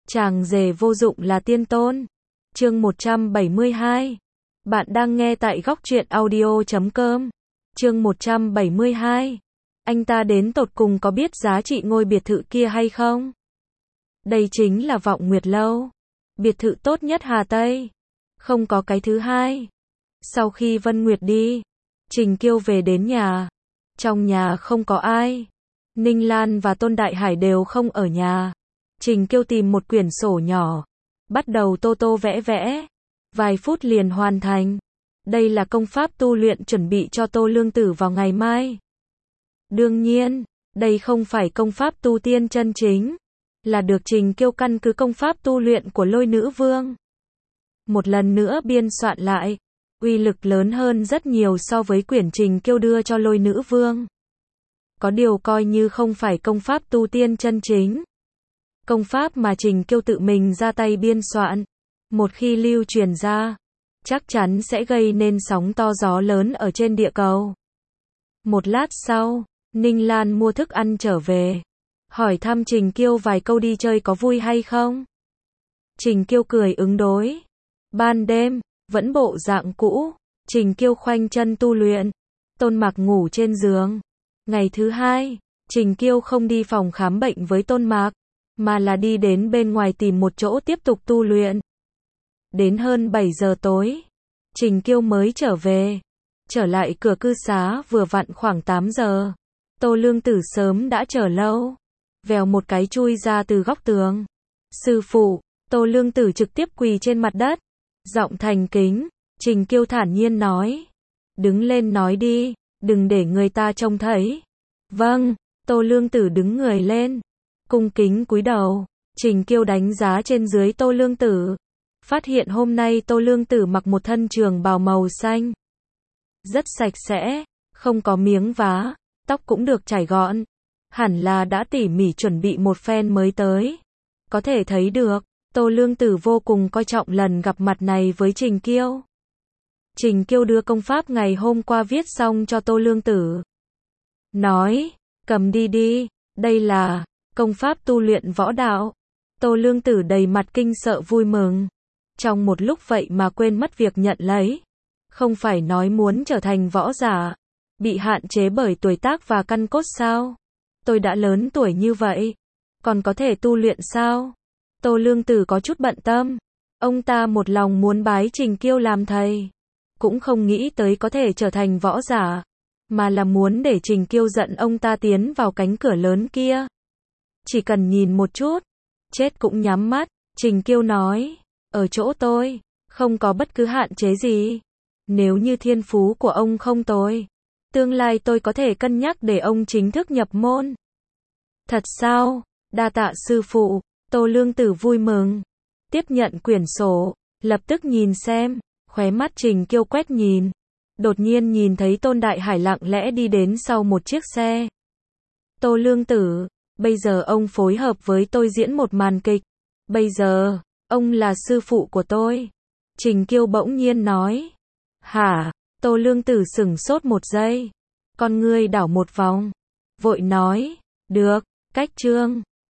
Chàng rể vô dụng là tiên tôn. Chương 172. Bạn đang nghe tại góc truyện audio.com. Chương 172. Anh ta đến tột cùng có biết giá trị ngôi biệt thự kia hay không? Đây chính là Vọng Nguyệt Lâu, biệt thự tốt nhất Hà Tây, không có cái thứ hai. Sau khi Vân Nguyệt đi, Trình Kiêu về đến nhà. Trong nhà không có ai. Ninh Lan và Tôn Đại Hải đều không ở nhà. Trình Kiêu tìm một quyển sổ nhỏ, bắt đầu tô tô vẽ vẽ. Vài phút liền hoàn thành. Đây là công pháp tu luyện chuẩn bị cho Tô Lương Tử vào ngày mai. Đương nhiên, đây không phải công pháp tu tiên chân chính, là được Trình Kiêu căn cứ công pháp tu luyện của Lôi Nữ Vương một lần nữa biên soạn lại, uy lực lớn hơn rất nhiều so với quyển Trình Kiêu đưa cho Lôi Nữ Vương. Có điều coi như không phải công pháp tu tiên chân chính. Công pháp mà Trình Kiêu tự mình ra tay biên soạn, một khi lưu truyền ra, chắc chắn sẽ gây nên sóng to gió lớn ở trên địa cầu. Một lát sau, Ninh Lan mua thức ăn trở về, hỏi thăm Trình Kiêu vài câu đi chơi có vui hay không. Trình Kiêu cười ứng đối. Ban đêm, vẫn bộ dạng cũ, Trình Kiêu khoanh chân tu luyện, Tôn Mạc ngủ trên giường. Ngày thứ hai, Trình Kiêu không đi phòng khám bệnh với Tôn Mạc, mà là đi đến bên ngoài tìm một chỗ tiếp tục tu luyện. Đến hơn 7 giờ tối, Trình Kiêu mới trở về. Trở lại cửa cư xá vừa vặn khoảng 8 giờ. Tô Lương Tử sớm đã chờ lâu. Vèo một cái chui ra từ góc tường. Sư phụ, Tô Lương Tử trực tiếp quỳ trên mặt đất. Giọng thành kính, Trình Kiêu thản nhiên nói. Đứng lên nói đi, đừng để người ta trông thấy. Vâng, Tô Lương Tử đứng người lên. Cung kính cúi đầu. Trình Kiêu đánh giá trên dưới Tô Lương Tử. Phát hiện hôm nay Tô Lương Tử mặc một thân trường bào màu xanh. Rất sạch sẽ, không có miếng vá, tóc cũng được chải gọn. Hẳn là đã tỉ mỉ chuẩn bị một phen mới tới. Có thể thấy được, Tô Lương Tử vô cùng coi trọng lần gặp mặt này với Trình Kiêu. Trình Kiêu đưa công pháp ngày hôm qua viết xong cho Tô Lương Tử. Nói, cầm đi đi, đây là công pháp tu luyện võ đạo. Tô Lương Tử đầy mặt kinh sợ vui mừng. Trong một lúc vậy mà quên mất việc nhận lấy. Không phải nói muốn trở thành võ giả, bị hạn chế bởi tuổi tác và căn cốt sao? Tôi đã lớn tuổi như vậy, còn có thể tu luyện sao? Tô Lương Tử có chút bận tâm. Ông ta một lòng muốn bái Trình Kiêu làm thầy, cũng không nghĩ tới có thể trở thành võ giả, mà là muốn để Trình Kiêu dẫn ông ta tiến vào cánh cửa lớn kia. Chỉ cần nhìn một chút, chết cũng nhắm mắt. Trình Kiêu nói, ở chỗ tôi, không có bất cứ hạn chế gì. Nếu như thiên phú của ông không tồi, tương lai tôi có thể cân nhắc để ông chính thức nhập môn. Thật sao? Đa tạ sư phụ. Tô Lương Tử vui mừng. Tiếp nhận quyển sổ, lập tức nhìn xem, khóe mắt Trình Kiêu quét nhìn. Đột nhiên nhìn thấy Tôn Đại Hải lặng lẽ đi đến sau một chiếc xe. Tô Lương Tử, bây giờ ông phối hợp với tôi diễn một màn kịch. Bây giờ, ông là sư phụ của tôi. Trình Kiêu bỗng nhiên nói. Hả? Tô Lương Tử sửng sốt một giây. Con ngươi đảo một vòng. Vội nói. Được, cách chương.